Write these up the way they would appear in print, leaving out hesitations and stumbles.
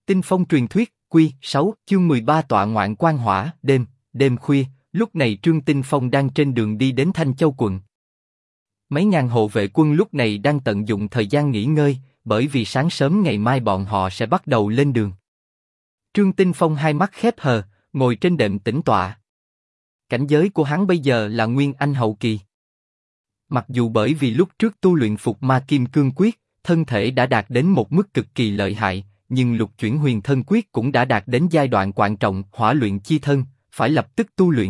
Tinh Phong truyền thuyết, Quy 6, chương 13 tọa ngoạn quan hỏa, đêm khuya, lúc này Trương Tinh Phong đang trên đường đi đến Thanh Châu quận. Mấy ngàn hộ vệ quân lúc này đang tận dụng thời gian nghỉ ngơi, bởi vì sáng sớm ngày mai bọn họ sẽ bắt đầu lên đường. Trương Tinh Phong hai mắt khép hờ, ngồi trên đệm tĩnh tọa. Cảnh giới của hắn bây giờ là Nguyên Anh hậu kỳ. Mặc dù bởi vì lúc trước tu luyện Phục Ma Kim Cương Quyết, thân thể đã đạt đến một mức cực kỳ lợi hại, nhưng Lục Chuyển Huyền Thân Quyết cũng đã đạt đến giai đoạn quan trọng, Hỏa Luyện Chi Thân, phải lập tức tu luyện.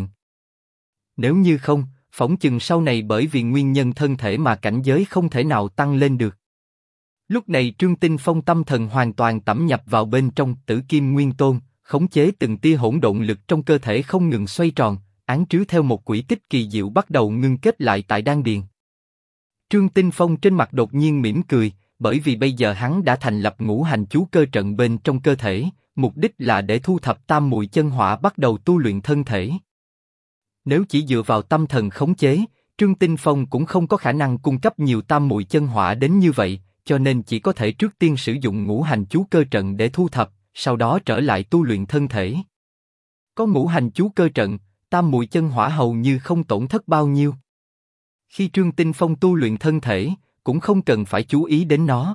Nếu như không, phỏng chừng sau này bởi vì nguyên nhân thân thể mà cảnh giới không thể nào tăng lên được. Lúc này Trương Tinh Phong tâm thần hoàn toàn tẩm nhập vào bên trong Tử Kim Nguyên Tôn, khống chế từng tia hỗn độn lực trong cơ thể không ngừng xoay tròn, án trứ theo một quỹ tích kỳ diệu bắt đầu ngưng kết lại tại đan điền. Trương Tinh Phong trên mặt đột nhiên mỉm cười, bởi vì bây giờ hắn đã thành lập ngũ hành chú cơ trận bên trong cơ thể, mục đích là để thu thập tam muội chân hỏa bắt đầu tu luyện thân thể. Nếu chỉ dựa vào tâm thần khống chế, Trương Tinh Phong cũng không có khả năng cung cấp nhiều tam muội chân hỏa đến như vậy, cho nên chỉ có thể trước tiên sử dụng ngũ hành chú cơ trận để thu thập, sau đó trở lại tu luyện thân thể. Có ngũ hành chú cơ trận, tam muội chân hỏa hầu như không tổn thất bao nhiêu. Khi Trương Tinh Phong tu luyện thân thể, cũng không cần phải chú ý đến nó.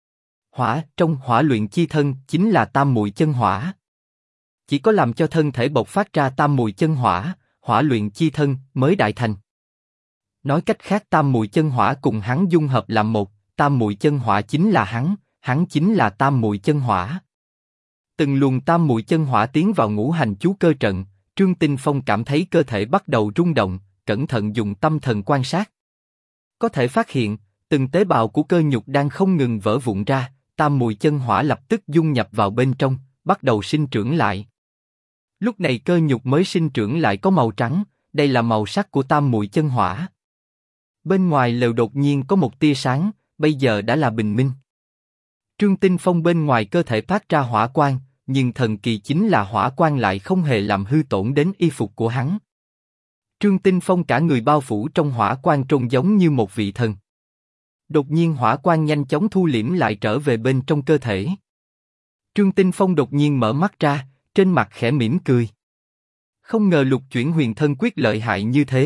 Hỏa trong Hỏa Luyện Chi Thân chính là tam muội chân hỏa. Chỉ có làm cho thân thể bộc phát ra tam muội chân hỏa, Hỏa Luyện Chi Thân mới đại thành. Nói cách khác, tam muội chân hỏa cùng hắn dung hợp làm một, tam muội chân hỏa chính là hắn chính là tam muội chân hỏa. Từng luồng tam muội chân hỏa tiến vào ngũ hành chú cơ trận, Trương Tinh Phong cảm thấy cơ thể bắt đầu rung động, cẩn thận dùng tâm thần quan sát. Có thể phát hiện, từng tế bào của cơ nhục đang không ngừng vỡ vụn ra, tam muội chân hỏa lập tức dung nhập vào bên trong, bắt đầu sinh trưởng lại. Lúc này cơ nhục mới sinh trưởng lại có màu trắng, đây là màu sắc của tam muội chân hỏa. Bên ngoài lều đột nhiên có một tia sáng, bây giờ đã là bình minh. Trương Tinh Phong bên ngoài cơ thể phát ra hỏa quang, nhưng thần kỳ chính là hỏa quang lại không hề làm hư tổn đến y phục của hắn. Trương Tinh Phong cả người bao phủ trong hỏa quang trông giống như một vị thần. Đột nhiên hỏa quang nhanh chóng thu liễm lại trở về bên trong cơ thể. Trương Tinh Phong đột nhiên mở mắt ra, trên mặt khẽ mỉm cười. Không ngờ Lục Chuyển Huyền Thân Quyết lợi hại như thế.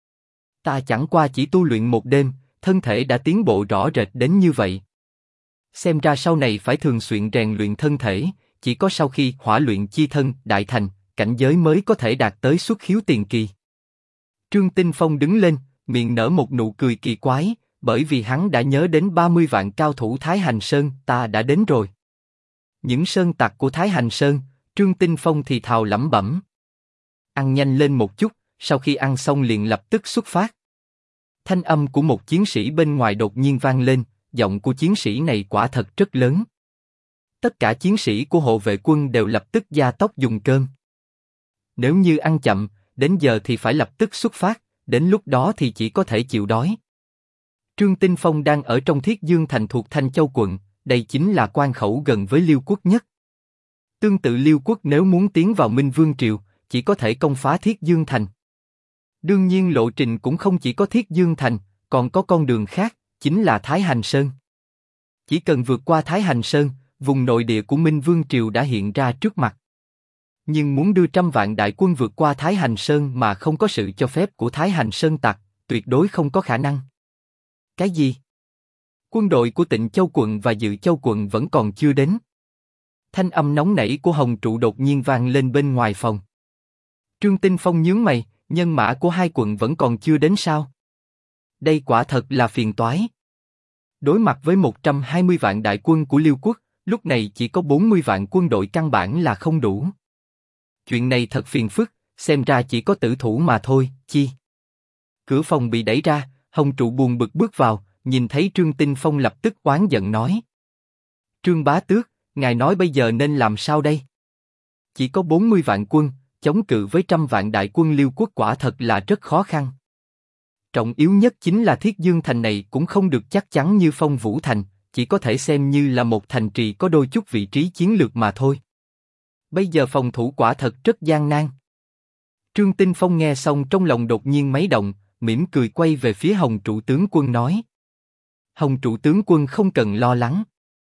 Ta chẳng qua chỉ tu luyện một đêm, thân thể đã tiến bộ rõ rệt đến như vậy. Xem ra sau này phải thường xuyên rèn luyện thân thể, chỉ có sau khi Hỏa Luyện Chi Thân đại thành, cảnh giới mới có thể đạt tới xuất khiếu tiền kỳ. Trương Tinh Phong đứng lên, miệng nở một nụ cười kỳ quái, bởi vì hắn đã nhớ đến 30 vạn cao thủ Thái Hành Sơn, ta đã đến rồi. Những sơn tặc của Thái Hành Sơn, Trương Tinh Phong thì thào lẩm bẩm. Ăn nhanh lên một chút, sau khi ăn xong liền lập tức xuất phát. Thanh âm của một chiến sĩ bên ngoài đột nhiên vang lên, giọng của chiến sĩ này quả thật rất lớn. Tất cả chiến sĩ của hộ vệ quân đều lập tức gia tốc dùng cơm. Nếu như ăn chậm, đến giờ thì phải lập tức xuất phát, đến lúc đó thì chỉ có thể chịu đói. Trương Tinh Phong đang ở trong Thiết Dương Thành thuộc Thanh Châu quận, đây chính là quan khẩu gần với Liêu Quốc nhất. Tương tự Liêu Quốc nếu muốn tiến vào Minh Vương Triều, chỉ có thể công phá Thiết Dương Thành. Đương nhiên lộ trình cũng không chỉ có Thiết Dương Thành, còn có con đường khác, chính là Thái Hành Sơn. Chỉ cần vượt qua Thái Hành Sơn, vùng nội địa của Minh Vương Triều đã hiện ra trước mặt. Nhưng muốn đưa 100 vạn đại quân vượt qua Thái Hành Sơn mà không có sự cho phép của Thái Hành Sơn tặc, tuyệt đối không có khả năng. Cái gì? Quân đội của Tịnh Châu quận và Dự Châu quận vẫn còn chưa đến. Thanh âm nóng nảy của Hồng Trụ đột nhiên vang lên bên ngoài phòng. Trương Tinh Phong nhướng mày, nhân mã của hai quận vẫn còn chưa đến sao? Đây quả thật là phiền toái. Đối mặt với 120 vạn đại quân của Liêu Quốc, lúc này chỉ có 40 vạn quân đội căn bản là không đủ. Chuyện này thật phiền phức, xem ra chỉ có tử thủ mà thôi, chi. Cửa phòng bị đẩy ra, Hồng Trụ buồn bực bước vào, nhìn thấy Trương Tinh Phong lập tức oán giận nói. Trương bá tước, ngài nói bây giờ nên làm sao đây? Chỉ có 40 vạn quân, chống cự với 100 vạn đại quân Liêu Quốc quả thật là rất khó khăn. Trọng yếu nhất chính là Thiết Dương Thành này cũng không được chắc chắn như Phong Vũ Thành, chỉ có thể xem như là một thành trì có đôi chút vị trí chiến lược mà thôi. Bây giờ phòng thủ quả thật rất gian nan. Trương Tinh Phong nghe xong trong lòng đột nhiên mấy động, mỉm cười quay về phía Hồng Trụ tướng quân nói. Hồng Trụ tướng quân không cần lo lắng.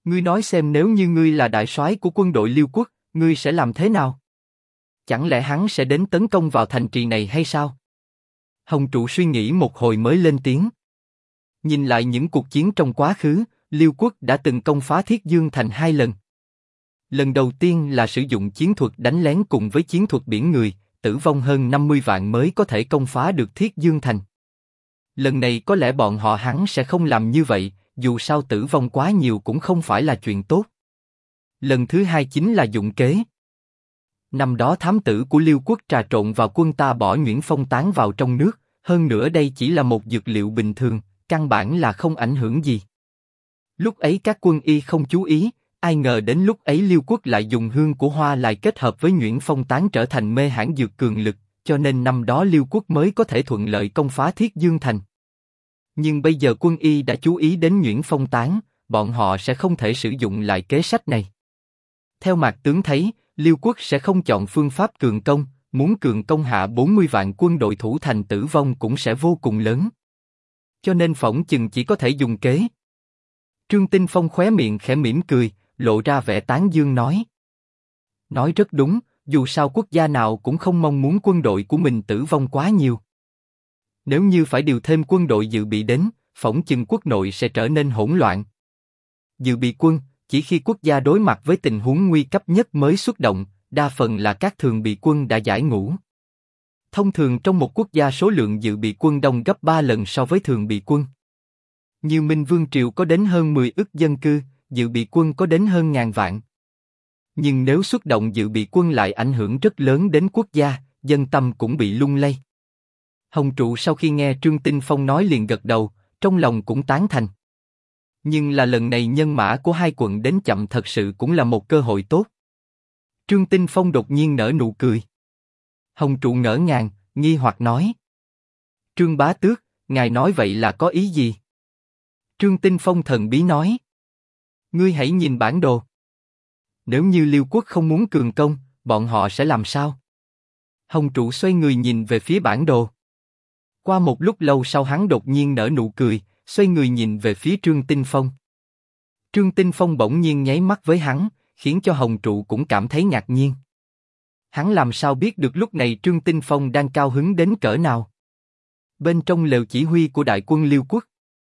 Ngươi nói xem nếu như ngươi là đại soái của quân đội Liêu quốc, ngươi sẽ làm thế nào? Chẳng lẽ hắn sẽ đến tấn công vào thành trì này hay sao? Hồng Trụ suy nghĩ một hồi mới lên tiếng. Nhìn lại những cuộc chiến trong quá khứ, Liêu quốc đã từng công phá Thiết Dương thành 2 lần. Lần đầu tiên là sử dụng chiến thuật đánh lén cùng với chiến thuật biển người, tử vong hơn 50 vạn mới có thể công phá được Thiết Dương thành. Lần này có lẽ bọn họ hắn sẽ không làm như vậy, dù sao tử vong quá nhiều cũng không phải là chuyện tốt. Lần thứ 2 chính là dụng kế. Năm đó thám tử của Liêu quốc trà trộn vào quân ta bỏ nhuyễn phong tán vào trong nước, hơn nữa đây chỉ là một dược liệu bình thường, căn bản là không ảnh hưởng gì. Lúc ấy các quân y không chú ý, ai ngờ đến lúc ấy Liêu quốc lại dùng hương của hoa lại kết hợp với nhuyễn phong tán trở thành mê hãn dược cường lực, cho nên năm đó Liêu quốc mới có thể thuận lợi công phá Thiết Dương thành. Nhưng bây giờ quân y đã chú ý đến nhuyễn phong tán, bọn họ sẽ không thể sử dụng lại kế sách này. Theo Mạc tướng thấy, Liêu quốc sẽ không chọn phương pháp cường công, muốn cường công hạ 40 vạn quân đội thủ thành tử vong cũng sẽ vô cùng lớn. Cho nên phỏng chừng chỉ có thể dùng kế. Trương Tinh Phong khóe miệng khẽ mỉm cười, lộ ra vẻ tán dương nói. Nói rất đúng, dù sao quốc gia nào cũng không mong muốn quân đội của mình tử vong quá nhiều. Nếu như phải điều thêm quân đội dự bị đến, phỏng chừng quốc nội sẽ trở nên hỗn loạn. Dự bị quân, chỉ khi quốc gia đối mặt với tình huống nguy cấp nhất mới xuất động, đa phần là các thường bị quân đã giải ngũ. Thông thường trong một quốc gia số lượng dự bị quân đông gấp 3 lần so với thường bị quân. Như Minh Vương Triều có đến hơn 10 ức dân cư, dự bị quân có đến hơn ngàn vạn. Nhưng nếu xuất động dự bị quân lại ảnh hưởng rất lớn đến quốc gia, dân tâm cũng bị lung lay. Hồng Trụ sau khi nghe Trương Tinh Phong nói liền gật đầu, trong lòng cũng tán thành. Nhưng là lần này nhân mã của hai quận đến chậm thật sự cũng là một cơ hội tốt. Trương Tinh Phong đột nhiên nở nụ cười. Hồng Trụ ngỡ ngàng, nghi hoặc nói. Trương Bá Tước, ngài nói vậy là có ý gì? Trương Tinh Phong thần bí nói. Ngươi hãy nhìn bản đồ. Nếu như Liêu quốc không muốn cường công, bọn họ sẽ làm sao? Hồng Trụ xoay người nhìn về phía bản đồ. Qua một lúc lâu sau hắn đột nhiên nở nụ cười, xoay người nhìn về phía Trương Tinh Phong. Trương Tinh Phong bỗng nhiên nháy mắt với hắn, khiến cho Hồng Trụ cũng cảm thấy ngạc nhiên. Hắn làm sao biết được lúc này Trương Tinh Phong đang cao hứng đến cỡ nào? Bên trong lều chỉ huy của đại quân Liêu quốc,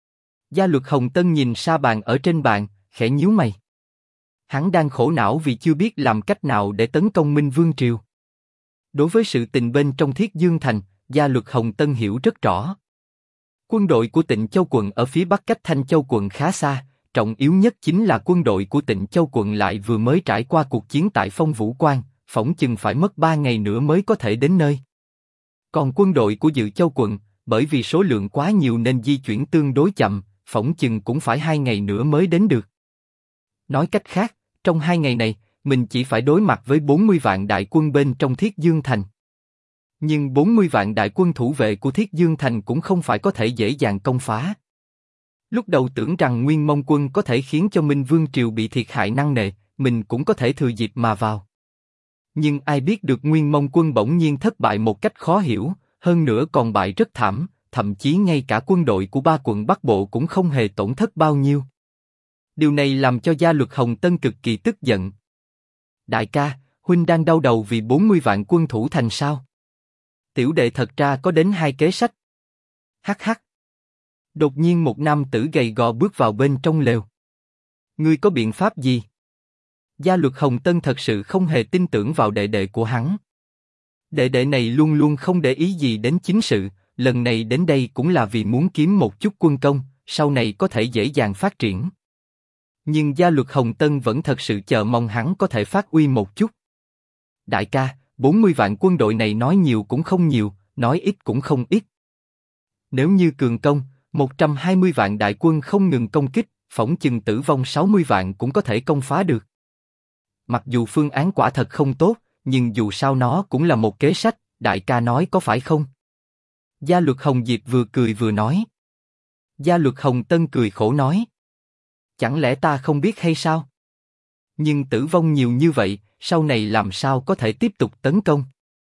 Gia Luật Hồng Tân nhìn sa bàn ở trên bàn, khẽ nhíu mày. Hắn đang khổ não vì chưa biết làm cách nào để tấn công Minh Vương Triều. Đối với sự tình bên trong Thiết Dương thành, Gia Luật Hồng Tân hiểu rất rõ. Quân đội của Tịnh Châu quận ở phía bắc cách Thanh Châu quận khá xa, trọng yếu nhất chính là quân đội của Tịnh Châu quận lại vừa mới trải qua cuộc chiến tại Phong Vũ Quan, phỏng chừng phải mất 3 ngày nữa mới có thể đến nơi. Còn quân đội của Dự Châu quận, bởi vì số lượng quá nhiều nên di chuyển tương đối chậm, phỏng chừng cũng phải 2 ngày nữa mới đến được. Nói cách khác, trong 2 ngày này, mình chỉ phải đối mặt với 40 vạn đại quân bên trong Thiết Dương thành. Nhưng 40 vạn đại quân thủ vệ của Thiết Dương thành cũng không phải có thể dễ dàng công phá. Lúc đầu tưởng rằng Nguyên Mông quân có thể khiến cho Minh Vương Triều bị thiệt hại nặng nề, mình cũng có thể thừa dịp mà vào. Nhưng ai biết được Nguyên Mông quân bỗng nhiên thất bại một cách khó hiểu, hơn nữa còn bại rất thảm, thậm chí ngay cả quân đội của 3 quận Bắc Bộ cũng không hề tổn thất bao nhiêu. Điều này làm cho Gia Luật Hồng Tân cực kỳ tức giận. Đại ca, huynh đang đau đầu vì 40 vạn quân thủ thành sao? Tiểu đệ thật ra có đến 2 kế sách. Hắc hắc. Đột nhiên một nam tử gầy gò bước vào bên trong lều. Ngươi có biện pháp gì? Gia Luật Hồng Tân thật sự không hề tin tưởng vào đệ đệ của hắn. Đệ đệ này luôn luôn không để ý gì đến chính sự, lần này đến đây cũng là vì muốn kiếm một chút quân công, sau này có thể dễ dàng phát triển. Nhưng Gia Luật Hồng Tân vẫn thật sự chờ mong hắn có thể phát uy một chút. Đại ca, 40 vạn quân đội này nói nhiều cũng không nhiều, nói ít cũng không ít. Nếu như cường công, 120 vạn đại quân không ngừng công kích, phỏng chừng tử vong 60 vạn cũng có thể công phá được. Mặc dù phương án quả thật không tốt, nhưng dù sao nó cũng là một kế sách, đại ca nói có phải không? Gia Luật Hồng Diệp vừa cười vừa nói. Gia Luật Hồng Tân cười khổ nói. Chẳng lẽ ta không biết hay sao? Nhưng tử vong nhiều như vậy, sau này làm sao có thể tiếp tục tấn công?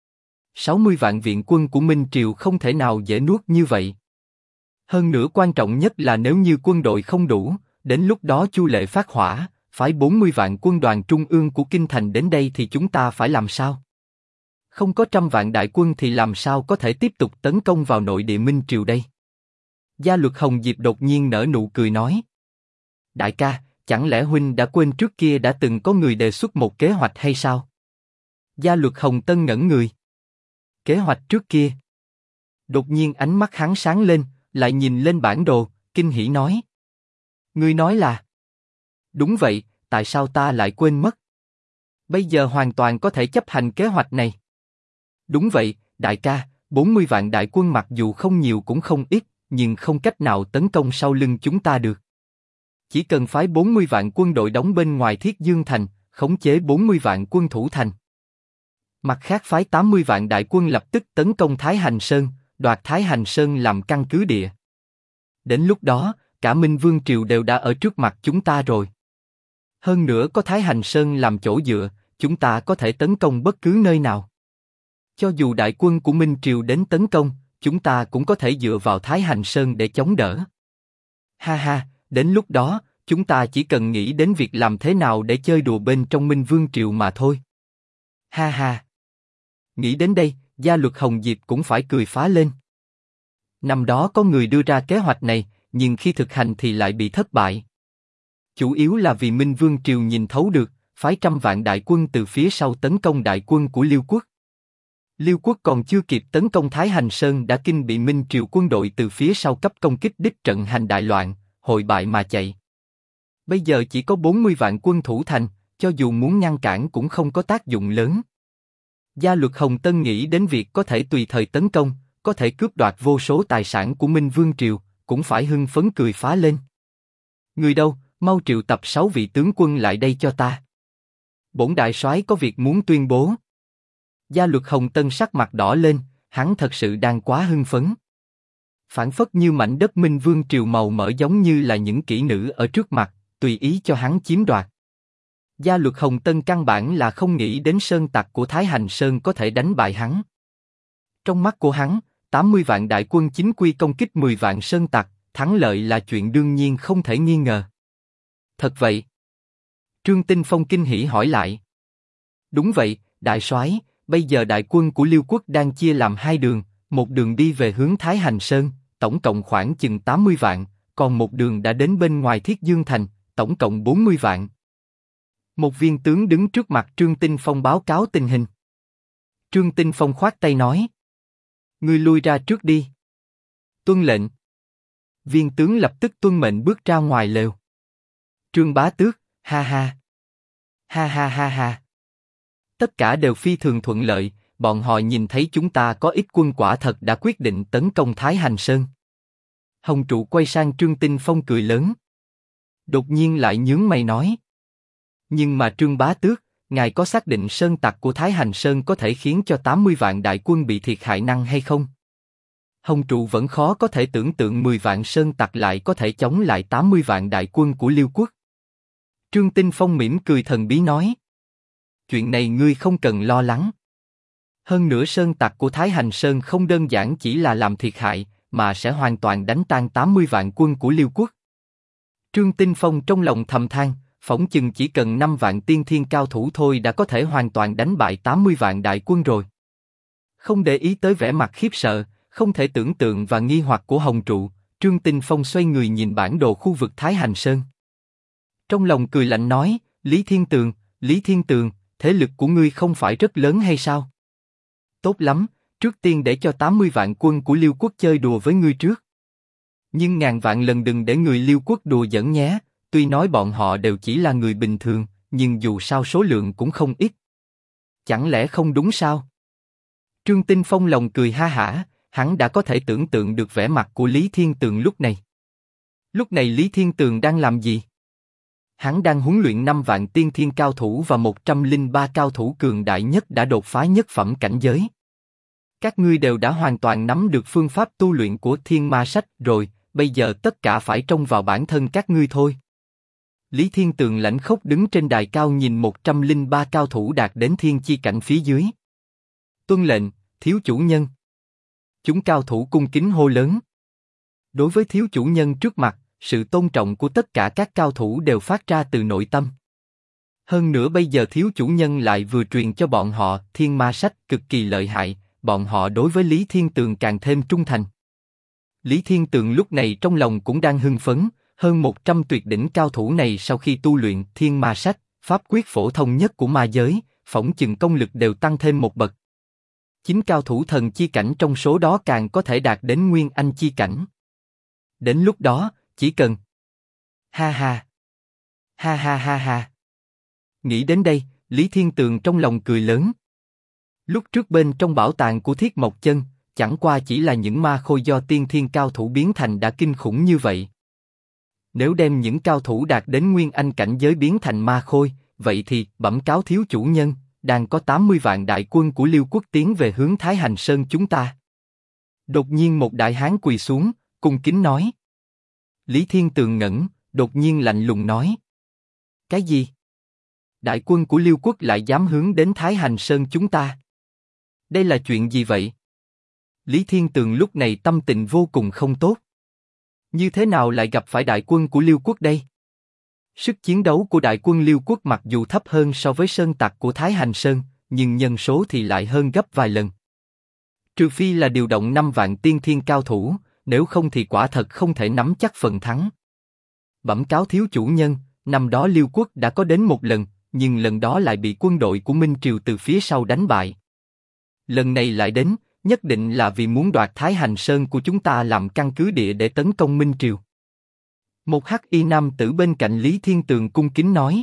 60 vạn viện quân của Minh Triều không thể nào dễ nuốt như vậy. Hơn nữa quan trọng nhất là nếu như quân đội không đủ, đến lúc đó Chu Lệ phát hỏa, phái 40 vạn quân đoàn trung ương của Kinh Thành đến đây thì chúng ta phải làm sao? Không có 100 vạn đại quân thì làm sao có thể tiếp tục tấn công vào nội địa Minh Triều đây? Gia Luật Hồng Diệp đột nhiên nở nụ cười nói. Đại ca, chẳng lẽ huynh đã quên trước kia đã từng có người đề xuất một kế hoạch hay sao? Gia Luật Hồng Tân ngẩn người. Kế hoạch trước kia. Đột nhiên ánh mắt hắn sáng lên, lại nhìn lên bản đồ, kinh hỉ nói. Ngươi nói là... Đúng vậy, tại sao ta lại quên mất? Bây giờ hoàn toàn có thể chấp hành kế hoạch này. Đúng vậy, đại ca, 40 vạn đại quân mặc dù không nhiều cũng không ít, nhưng không cách nào tấn công sau lưng chúng ta được. Chỉ cần phái 40 vạn quân đội đóng bên ngoài Thiết Dương Thành, khống chế 40 vạn quân thủ thành. Mặt khác phái 80 vạn đại quân lập tức tấn công Thái Hành Sơn, đoạt Thái Hành Sơn làm căn cứ địa. Đến lúc đó, cả Minh Vương Triều đều đã ở trước mặt chúng ta rồi. Hơn nữa có Thái Hành Sơn làm chỗ dựa, chúng ta có thể tấn công bất cứ nơi nào. Cho dù đại quân của Minh Triều đến tấn công, chúng ta cũng có thể dựa vào Thái Hành Sơn để chống đỡ. Ha ha, đến lúc đó, chúng ta chỉ cần nghĩ đến việc làm thế nào để chơi đùa bên trong Minh Vương Triều mà thôi. Ha ha. Nghĩ đến đây, Gia Luật Hồng Diệp cũng phải cười phá lên. Năm đó có người đưa ra kế hoạch này, nhưng khi thực hành thì lại bị thất bại. Chủ yếu là vì Minh Vương Triều nhìn thấu được, phái 100 vạn đại quân từ phía sau tấn công đại quân của Liêu Quốc. Liêu Quốc còn chưa kịp tấn công Thái Hành Sơn đã kinh bị Minh Triều quân đội từ phía sau cấp công kích đích trận hành đại loạn, hội bại mà chạy. Bây giờ chỉ có 40 vạn quân thủ thành, cho dù muốn ngăn cản cũng không có tác dụng lớn. Gia Luật Hồng Tân nghĩ đến việc có thể tùy thời tấn công, có thể cướp đoạt vô số tài sản của Minh Vương Triều, cũng phải hưng phấn cười phá lên. Người đâu, mau triệu tập 6 vị tướng quân lại đây cho ta. Bổn đại soái có việc muốn tuyên bố. Gia Luật Hồng Tân sắc mặt đỏ lên, hắn thật sự đang quá hưng phấn. Phản phất như mảnh đất Minh Vương Triều màu mỡ giống như là những kỹ nữ ở trước mặt, tùy ý cho hắn chiếm đoạt. Gia Luật Hồng Tân căn bản là không nghĩ đến sơn tặc của Thái Hành Sơn có thể đánh bại hắn. Trong mắt của hắn, 80 vạn đại quân chính quy công kích 10 vạn sơn tặc, thắng lợi là chuyện đương nhiên không thể nghi ngờ. Thật vậy? Trương Tinh Phong kinh hỉ hỏi lại. Đúng vậy, đại soái, bây giờ đại quân của Liêu Quốc đang chia làm 2 đường, một đường đi về hướng Thái Hành Sơn, tổng cộng khoảng chừng 80 vạn, còn một đường đã đến bên ngoài Thiết Dương Thành, tổng cộng 40 vạn. Một viên tướng đứng trước mặt Trương Tinh Phong báo cáo tình hình. Trương Tinh Phong khoát tay nói. Ngươi lui ra trước đi. Tuân lệnh. Viên tướng lập tức tuân mệnh bước ra ngoài lều. Trương Bá Tước, ha ha. Ha ha ha ha. Tất cả đều phi thường thuận lợi, bọn họ nhìn thấy chúng ta có ít quân quả thật đã quyết định tấn công Thái Hành Sơn. Hồng Trụ quay sang Trương Tinh Phong cười lớn. Đột nhiên lại nhướng mày nói. Nhưng mà Trương Bá Tước, ngài có xác định sơn tặc của Thái Hành Sơn có thể khiến cho 80 vạn đại quân bị thiệt hại năng hay không? Hồng Trụ vẫn khó có thể tưởng tượng 10 vạn sơn tặc lại có thể chống lại 80 vạn đại quân của Liêu Quốc. Trương Tinh Phong mỉm cười thần bí nói. Chuyện này ngươi không cần lo lắng. Hơn nữa sơn tặc của Thái Hành Sơn không đơn giản chỉ là làm thiệt hại, mà sẽ hoàn toàn đánh tan 80 vạn quân của Liêu Quốc. Trương Tinh Phong trong lòng thầm than, phỏng chừng chỉ cần 5 vạn tiên thiên cao thủ thôi đã có thể hoàn toàn đánh bại 80 vạn đại quân rồi. Không để ý tới vẻ mặt khiếp sợ, không thể tưởng tượng và nghi hoặc của Hồng Trụ, Trương Tinh Phong xoay người nhìn bản đồ khu vực Thái Hành Sơn. Trong lòng cười lạnh nói, Lý Thiên Tường, thế lực của ngươi không phải rất lớn hay sao? Tốt lắm, trước tiên để cho 80 vạn quân của Liêu Quốc chơi đùa với ngươi trước. Nhưng ngàn vạn lần đừng để người Liêu Quốc đùa giỡn nhé, tuy nói bọn họ đều chỉ là người bình thường, nhưng dù sao số lượng cũng không ít. Chẳng lẽ không đúng sao? Trương Tinh Phong lòng cười ha hả, hắn đã có thể tưởng tượng được vẻ mặt của Lý Thiên Tường lúc này. Lúc này Lý Thiên Tường đang làm gì? Hắn đang huấn luyện 5 vạn tiên thiên cao thủ và 103 cao thủ cường đại nhất đã đột phá nhất phẩm cảnh giới. Các ngươi đều đã hoàn toàn nắm được phương pháp tu luyện của Thiên Ma Sách rồi, bây giờ tất cả phải trông vào bản thân các ngươi thôi. Lý Thiên Tường lãnh khốc đứng trên đài cao nhìn 103 cao thủ đạt đến thiên chi cảnh phía dưới. Tuân lệnh, thiếu chủ nhân. Chúng cao thủ cung kính hô lớn. Đối với thiếu chủ nhân trước mặt, sự tôn trọng của tất cả các cao thủ đều phát ra từ nội tâm. Hơn nữa bây giờ thiếu chủ nhân lại vừa truyền cho bọn họ thiên ma sách cực kỳ lợi hại, bọn họ đối với Lý Thiên Tường càng thêm trung thành. Lý Thiên Tường lúc này trong lòng cũng đang hưng phấn, hơn 100 tuyệt đỉnh cao thủ này sau khi tu luyện thiên ma sách, pháp quyết phổ thông nhất của ma giới, phỏng chừng công lực đều tăng thêm một bậc. Chính cao thủ thần chi cảnh trong số đó càng có thể đạt đến nguyên anh chi cảnh. Đến lúc đó, chỉ cần... Ha ha! Ha ha ha ha! Nghĩ đến đây, Lý Thiên Tường trong lòng cười lớn. Lúc trước bên trong bảo tàng của Thiết Mộc Chân, chẳng qua chỉ là những ma khôi do tiên thiên cao thủ biến thành đã kinh khủng như vậy. Nếu đem những cao thủ đạt đến nguyên anh cảnh giới biến thành ma khôi, vậy thì bẩm cáo thiếu chủ nhân, đang có 80 vạn đại quân của Liêu quốc tiến về hướng Thái Hành Sơn chúng ta. Đột nhiên một đại hán quỳ xuống, cung kính nói. Lý Thiên Tường ngẩn, đột nhiên lạnh lùng nói. Cái gì? Đại quân của Liêu quốc lại dám hướng đến Thái Hành Sơn chúng ta? Đây là chuyện gì vậy? Lý Thiên Tường lúc này tâm tình vô cùng không tốt. Như thế nào lại gặp phải đại quân của Liêu quốc đây? Sức chiến đấu của đại quân Liêu quốc mặc dù thấp hơn so với sơn tặc của Thái Hành Sơn, nhưng nhân số thì lại hơn gấp vài lần. Trừ phi là điều động 5 vạn tiên thiên cao thủ, nếu không thì quả thật không thể nắm chắc phần thắng. Bẩm cáo thiếu chủ nhân, năm đó Liêu quốc đã có đến một lần, nhưng lần đó lại bị quân đội của Minh Triều từ phía sau đánh bại. Lần này lại đến, nhất định là vì muốn đoạt Thái Hành Sơn của chúng ta làm căn cứ địa để tấn công Minh Triều. Một hắc y nam tử bên cạnh Lý Thiên Tường cung kính nói.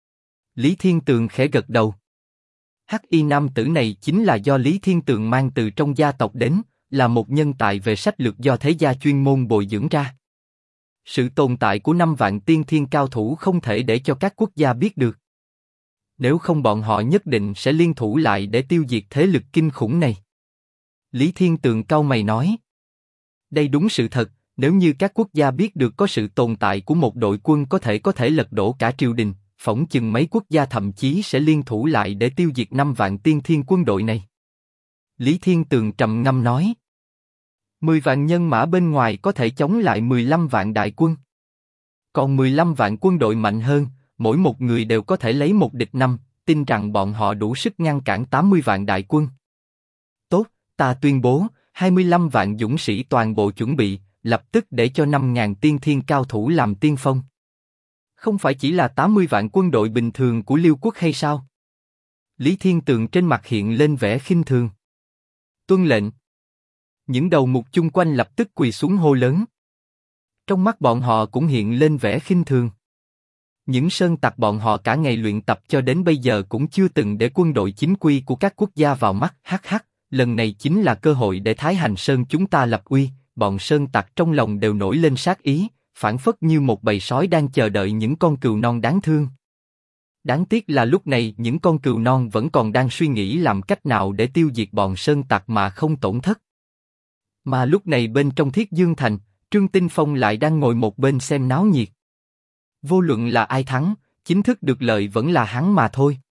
Lý Thiên Tường khẽ gật đầu. Hắc y nam tử này chính là do Lý Thiên Tường mang từ trong gia tộc đến, là một nhân tài về sách lược do thế gia chuyên môn bồi dưỡng ra. Sự tồn tại của 5 vạn tiên thiên cao thủ không thể để cho các quốc gia biết được. Nếu không bọn họ nhất định sẽ liên thủ lại để tiêu diệt thế lực kinh khủng này. Lý Thiên Tường cau mày nói. Đây đúng sự thật, nếu như các quốc gia biết được có sự tồn tại của một đội quân có thể lật đổ cả triều đình, phỏng chừng mấy quốc gia thậm chí sẽ liên thủ lại để tiêu diệt 5 vạn tiên thiên quân đội này. Lý Thiên Tường trầm ngâm nói. 10 vạn nhân mã bên ngoài có thể chống lại 15 vạn đại quân. Còn 15 vạn quân đội mạnh hơn, mỗi một người đều có thể lấy một địch 5, tin rằng bọn họ đủ sức ngăn cản 80 vạn đại quân. Tốt, ta tuyên bố, 25 vạn dũng sĩ toàn bộ chuẩn bị, lập tức để cho 5.000 tiên thiên cao thủ làm tiên phong. Không phải chỉ là 80 vạn quân đội bình thường của Liêu quốc hay sao? Lý Thiên Tường trên mặt hiện lên vẻ khinh thường. Tuân lệnh. Những đầu mục chung quanh lập tức quỳ xuống hô lớn. Trong mắt bọn họ cũng hiện lên vẻ khinh thường. Những sơn tặc bọn họ cả ngày luyện tập cho đến bây giờ cũng chưa từng để quân đội chính quy của các quốc gia vào mắt. Lần này chính là cơ hội để Thái Hành Sơn chúng ta lập uy. Bọn sơn tặc trong lòng đều nổi lên sát ý, phảng phất như một bầy sói đang chờ đợi những con cừu non đáng thương. Đáng tiếc là lúc này những con cừu non vẫn còn đang suy nghĩ làm cách nào để tiêu diệt bọn sơn tặc mà không tổn thất. Mà lúc này bên trong Thiết Dương Thành, Trương Tinh Phong lại đang ngồi một bên xem náo nhiệt. Vô luận là ai thắng, chính thức được lợi vẫn là hắn mà thôi.